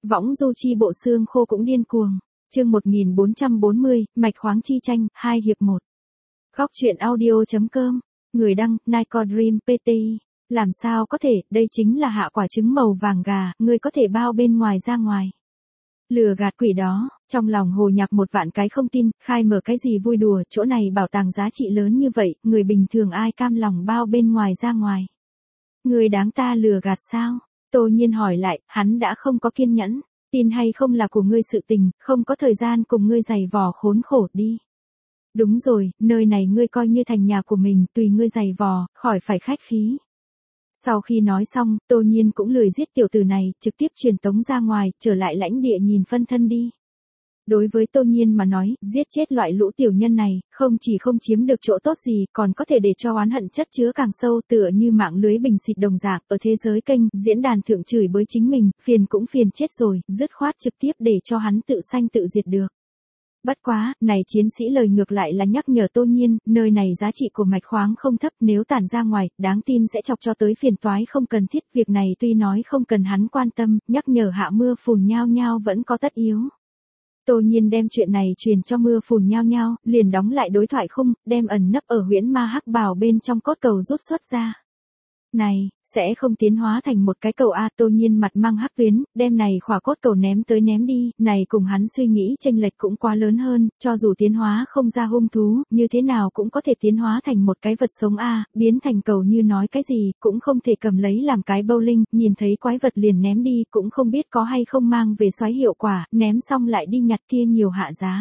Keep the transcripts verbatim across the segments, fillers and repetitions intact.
Võng du chi bộ xương khô cũng điên cuồng. Chương một nghìn bốn trăm bốn mươi, mạch khoáng chi tranh, hai hiệp một. Góc truyện audio.com. Người đăng, Nico Dream pê tê. Làm sao có thể, đây chính là hạ quả trứng màu vàng gà, người có thể bao bên ngoài ra ngoài. Lừa gạt quỷ đó, trong lòng Hồ Nhạc một vạn cái không tin, khai mở cái gì vui đùa, chỗ này bảo tàng giá trị lớn như vậy, người bình thường ai cam lòng bao bên ngoài ra ngoài. Người đáng ta lừa gạt sao? Tô Nhiên hỏi lại, hắn đã không có kiên nhẫn, tin hay không là của ngươi sự tình, không có thời gian cùng ngươi giày vò khốn khổ đi. Đúng rồi, nơi này ngươi coi như thành nhà của mình, tùy ngươi giày vò, khỏi phải khách khí. Sau khi nói xong, Tô Nhiên cũng lười giết tiểu tử này, trực tiếp truyền tống ra ngoài, trở lại lãnh địa nhìn phân thân đi. Đối với Tô Nhiên mà nói, giết chết loại lũ tiểu nhân này, không chỉ không chiếm được chỗ tốt gì, còn có thể để cho oán hận chất chứa càng sâu, tựa như mạng lưới bình xịt đồng dạng, ở thế giới kênh, diễn đàn thượng chửi bới chính mình, phiền cũng phiền chết rồi, dứt khoát trực tiếp để cho hắn tự sanh tự diệt được. Bất quá, này chiến sĩ lời ngược lại là nhắc nhở Tô Nhiên, nơi này giá trị của mạch khoáng không thấp, nếu tản ra ngoài, đáng tin sẽ chọc cho tới phiền toái không cần thiết, việc này tuy nói không cần hắn quan tâm, nhắc nhở hạ mưa phùn nhao nhao vẫn có tất yếu. Tô Nhiên đem chuyện này truyền cho mưa phùn nhao nhao, liền đóng lại đối thoại khung, đem ẩn nấp ở huyễn ma hắc bào bên trong cốt cầu rút xuất ra. Này, sẽ không tiến hóa thành một cái cầu A. Tô Nhiên mặt mang hắc tuyến, đem này khỏa cốt cầu ném tới ném đi, này cùng hắn suy nghĩ chênh lệch cũng quá lớn hơn, cho dù tiến hóa không ra hung thú, như thế nào cũng có thể tiến hóa thành một cái vật sống A, biến thành cầu như nói cái gì, cũng không thể cầm lấy làm cái bowling, nhìn thấy quái vật liền ném đi, cũng không biết có hay không mang về xoáy hiệu quả, ném xong lại đi nhặt kia nhiều hạ giá.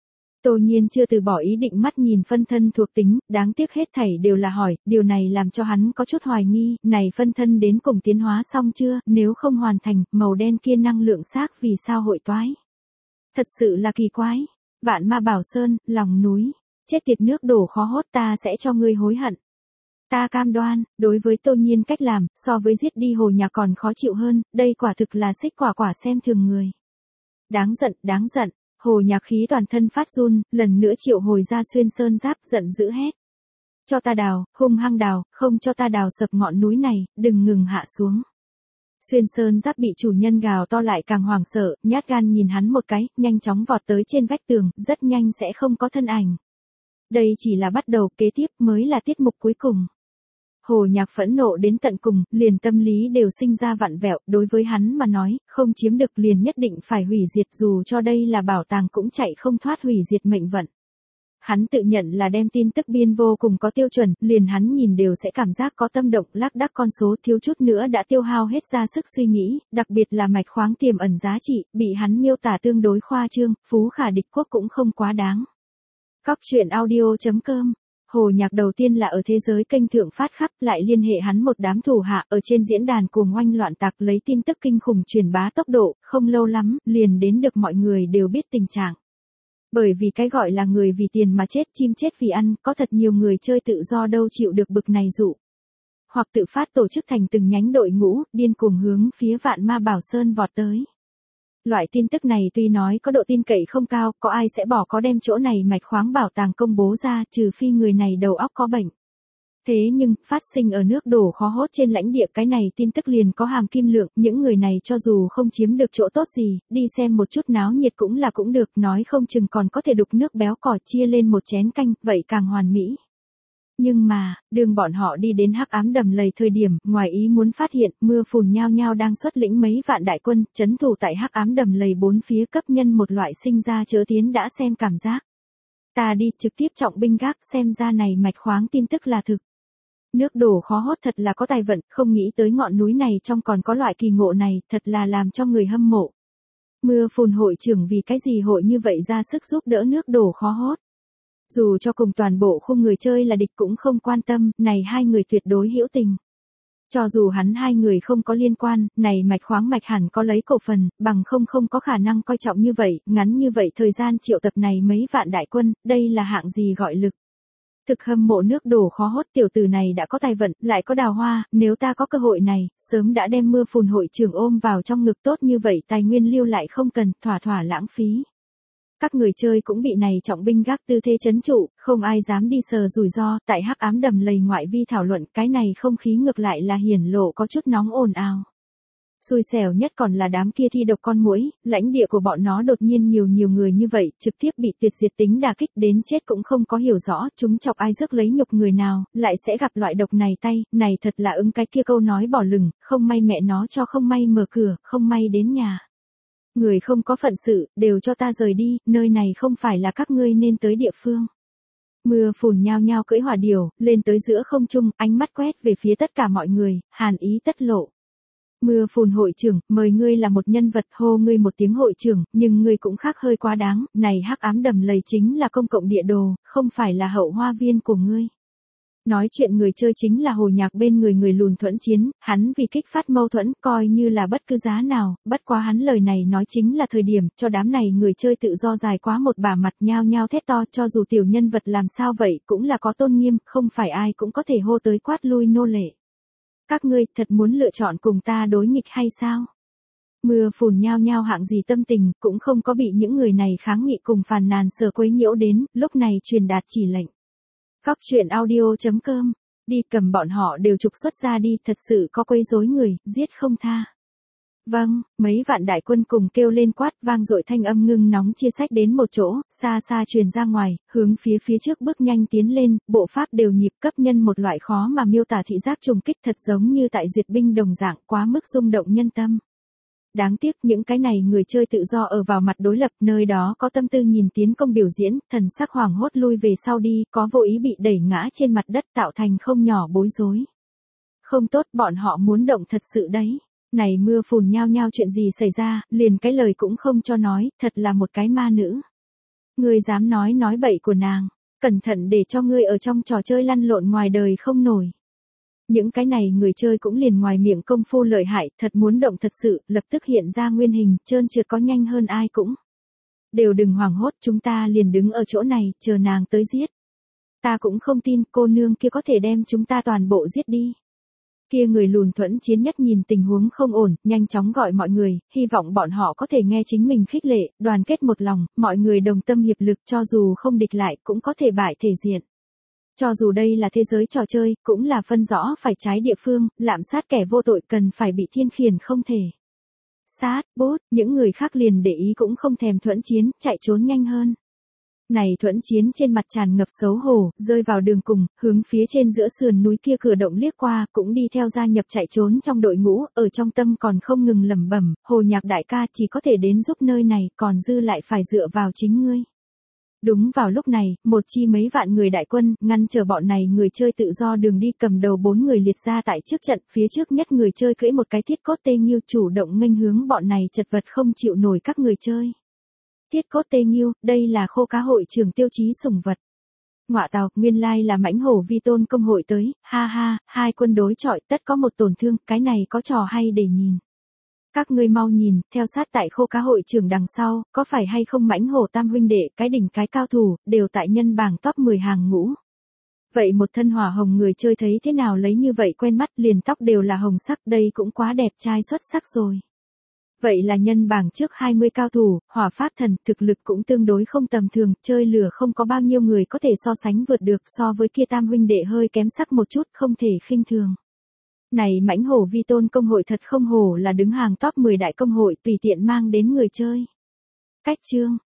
Tô Nhiên chưa từ bỏ ý định mắt nhìn phân thân thuộc tính, đáng tiếc hết thảy đều là hỏi, điều này làm cho hắn có chút hoài nghi, này phân thân đến cùng tiến hóa xong chưa, nếu không hoàn thành, màu đen kia năng lượng xác vì sao hội toái. Thật sự là kỳ quái. Vạn Ma Bảo Sơn, lòng núi, chết tiệt nước đổ khó hốt, ta sẽ cho ngươi hối hận. Ta cam đoan, đối với Tô Nhiên cách làm, so với giết đi Hồ Nhạc còn khó chịu hơn, đây quả thực là xích quả quả xem thường người. Đáng giận, đáng giận. Hồ Nhạc khí toàn thân phát run, lần nữa triệu hồi ra xuyên sơn giáp, giận dữ hét. Cho ta đào, hung hăng đào, không cho ta đào sập ngọn núi này, đừng ngừng hạ xuống. Xuyên sơn giáp bị chủ nhân gào to lại càng hoảng sợ, nhát gan nhìn hắn một cái, nhanh chóng vọt tới trên vách tường, rất nhanh sẽ không có thân ảnh. Đây chỉ là bắt đầu, kế tiếp mới là tiết mục cuối cùng. Hồ Nhạc phẫn nộ đến tận cùng, liền tâm lý đều sinh ra vặn vẹo, đối với hắn mà nói, không chiếm được liền nhất định phải hủy diệt, dù cho đây là bảo tàng cũng chạy không thoát hủy diệt mệnh vận. Hắn tự nhận là đem tin tức biên vô cùng có tiêu chuẩn, liền hắn nhìn đều sẽ cảm giác có tâm động, lác đác con số thiếu chút nữa đã tiêu hao hết ra sức suy nghĩ, đặc biệt là mạch khoáng tiềm ẩn giá trị, bị hắn miêu tả tương đối khoa trương, phú khả địch quốc cũng không quá đáng. Góc truyện audio.com. Hồ Nhạc đầu tiên là ở thế giới kênh thượng phát khắp, lại liên hệ hắn một đám thủ hạ ở trên diễn đàn cuồng oanh loạn tạc lấy tin tức kinh khủng truyền bá tốc độ, không lâu lắm, liền đến được mọi người đều biết tình trạng. Bởi vì cái gọi là người vì tiền mà chết, chim chết vì ăn, có thật nhiều người chơi tự do đâu chịu được bực này dụ. Hoặc tự phát tổ chức thành từng nhánh đội ngũ, điên cuồng hướng phía Vạn Ma Bảo Sơn vọt tới. Loại tin tức này tuy nói có độ tin cậy không cao, có ai sẽ bỏ có đem chỗ này mạch khoáng bảo tàng công bố ra, trừ phi người này đầu óc có bệnh. Thế nhưng, phát sinh ở nước đổ khó hốt trên lãnh địa, cái này tin tức liền có hàm kim lượng, những người này cho dù không chiếm được chỗ tốt gì, đi xem một chút náo nhiệt cũng là cũng được, nói không chừng còn có thể đục nước béo cò chia lên một chén canh, vậy càng hoàn mỹ. Nhưng mà, đường bọn họ đi đến hắc ám đầm lầy thời điểm, ngoài ý muốn phát hiện, mưa phùn nhao nhao đang xuất lĩnh mấy vạn đại quân, trấn thủ tại hắc ám đầm lầy bốn phía, cấp nhân một loại sinh ra chớ tiến đã xem cảm giác. Ta đi, trực tiếp trọng binh gác, xem ra này mạch khoáng tin tức là thực. Nước đổ khó hốt thật là có tài vận, không nghĩ tới ngọn núi này trong còn có loại kỳ ngộ này, thật là làm cho người hâm mộ. Mưa phùn hội trưởng vì cái gì hội như vậy ra sức giúp đỡ nước đổ khó hốt. Dù cho cùng toàn bộ khung người chơi là địch cũng không quan tâm, này hai người tuyệt đối hữu tình. Cho dù hắn hai người không có liên quan, này mạch khoáng mạch hẳn có lấy cổ phần, bằng không không có khả năng coi trọng như vậy, ngắn như vậy thời gian triệu tập này mấy vạn đại quân, đây là hạng gì gọi lực. Thực hâm mộ nước đổ khó hốt, tiểu tử này đã có tài vận, lại có đào hoa, nếu ta có cơ hội này, sớm đã đem mưa phùn hội trưởng ôm vào trong ngực, tốt như vậy tài nguyên lưu lại không cần, thỏa thỏa lãng phí. Các người chơi cũng bị này trọng binh gác tư thế trấn trụ, không ai dám đi sờ rủi ro, tại hắc ám đầm lầy ngoại vi thảo luận, cái này không khí ngược lại là hiển lộ có chút nóng ồn ào. Xui xẻo nhất còn là đám kia thi độc con muỗi, lãnh địa của bọn nó đột nhiên nhiều nhiều người như vậy, trực tiếp bị tuyệt diệt tính đả kích đến chết cũng không có hiểu rõ, chúng chọc ai rước lấy nhục người nào, lại sẽ gặp loại độc này tay, này thật là ứng cái kia câu nói bỏ lửng, không may mẹ nó cho không may mở cửa, không may đến nhà. Người không có phận sự, đều cho ta rời đi, nơi này không phải là các ngươi nên tới địa phương. Mưa phùn nhao nhao cưỡi hỏa điểu, lên tới giữa không trung, ánh mắt quét về phía tất cả mọi người, hàn ý tất lộ. Mưa phùn hội trưởng, mời ngươi là một nhân vật, hô ngươi một tiếng hội trưởng, nhưng ngươi cũng khác hơi quá đáng, này hắc ám đầm lầy chính là công cộng địa đồ, không phải là hậu hoa viên của ngươi. Nói chuyện người chơi chính là Hồ Nhạc bên người người lùn thuẫn chiến, hắn vì kích phát mâu thuẫn coi như là bất cứ giá nào, bất quá hắn lời này nói chính là thời điểm cho đám này người chơi tự do dài quá một bả mặt nhao nhao thét to, cho dù tiểu nhân vật làm sao vậy cũng là có tôn nghiêm, không phải ai cũng có thể hô tới quát lui nô lệ. Các ngươi thật muốn lựa chọn cùng ta đối nghịch hay sao? Mưa phùn nhao nhao hạng gì tâm tình, cũng không có bị những người này kháng nghị cùng phàn nàn sờ quấy nhiễu đến, lúc này truyền đạt chỉ lệnh. Góc truyện audio chấm com, đi cầm bọn họ đều trục xuất ra đi, thật sự có quấy rối người, giết không tha. Vâng, mấy vạn đại quân cùng kêu lên quát, vang dội thanh âm ngưng nóng chia sách đến một chỗ, xa xa truyền ra ngoài, hướng phía phía trước bước nhanh tiến lên, bộ pháp đều nhịp cấp nhân một loại khó mà miêu tả thị giác trùng kích thật giống như tại duyệt binh đồng dạng, quá mức rung động nhân tâm. Đáng tiếc những cái này người chơi tự do ở vào mặt đối lập, nơi đó có tâm tư nhìn tiến công biểu diễn, thần sắc hoảng hốt lui về sau đi, có vô ý bị đẩy ngã trên mặt đất tạo thành không nhỏ bối rối. Không tốt, bọn họ muốn động thật sự đấy. Này mưa phùn nhao nhao chuyện gì xảy ra, liền cái lời cũng không cho nói, thật là một cái ma nữ. Ngươi dám nói nói bậy của nàng, cẩn thận để cho ngươi ở trong trò chơi lăn lộn ngoài đời không nổi. Những cái này người chơi cũng liền ngoài miệng công phu lợi hại, thật muốn động thật sự, lập tức hiện ra nguyên hình, trơn trượt có nhanh hơn ai cũng. Đều đừng hoảng hốt, chúng ta liền đứng ở chỗ này, chờ nàng tới giết. Ta cũng không tin cô nương kia có thể đem chúng ta toàn bộ giết đi. Kia người lùn thuẫn chiến nhất nhìn tình huống không ổn, nhanh chóng gọi mọi người, hy vọng bọn họ có thể nghe chính mình khích lệ, đoàn kết một lòng, mọi người đồng tâm hiệp lực cho dù không địch lại cũng có thể bại thể diện. Cho dù đây là thế giới trò chơi, cũng là phân rõ phải trái địa phương, lạm sát kẻ vô tội cần phải bị thiên khiển không thể. Sát, bốt, những người khác liền để ý cũng không thèm thuẫn chiến, chạy trốn nhanh hơn. Này thuẫn chiến trên mặt tràn ngập xấu hổ, rơi vào đường cùng, hướng phía trên giữa sườn núi kia cửa động liếc qua, cũng đi theo gia nhập chạy trốn trong đội ngũ, ở trong tâm còn không ngừng lẩm bẩm, Hồ Nhạc đại ca chỉ có thể đến giúp nơi này, còn dư lại phải dựa vào chính ngươi. Đúng vào lúc này, một chi mấy vạn người đại quân, ngăn chờ bọn này người chơi tự do đường đi, cầm đầu bốn người liệt ra tại trước trận, phía trước nhất người chơi cưỡi một cái thiết cốt tê nghiêu chủ động nghênh hướng bọn này chật vật không chịu nổi các người chơi. Thiết cốt tê nghiêu, đây là khô cá hội trường tiêu chí sủng vật. Ngọa tào, nguyên lai là mãnh hổ vi tôn công hội tới, ha ha, hai quân đối chọi tất có một tổn thương, cái này có trò hay để nhìn. Các ngươi mau nhìn, theo sát tại khô cá hội trưởng đằng sau, có phải hay không mãnh hổ tam huynh đệ, cái đỉnh cái cao thủ, đều tại nhân bảng top mười hàng ngũ. Vậy một thân hỏa hồng người chơi thấy thế nào lấy như vậy quen mắt, liền tóc đều là hồng sắc, đây cũng quá đẹp trai xuất sắc rồi. Vậy là nhân bảng trước hai mươi cao thủ, hỏa pháp thần, thực lực cũng tương đối không tầm thường, chơi lửa không có bao nhiêu người có thể so sánh vượt được, so với kia tam huynh đệ hơi kém sắc một chút, không thể khinh thường. Này mãnh hổ vi tôn công hội thật không hổ là đứng hàng top mười đại công hội, tùy tiện mang đến người chơi. Cách chương,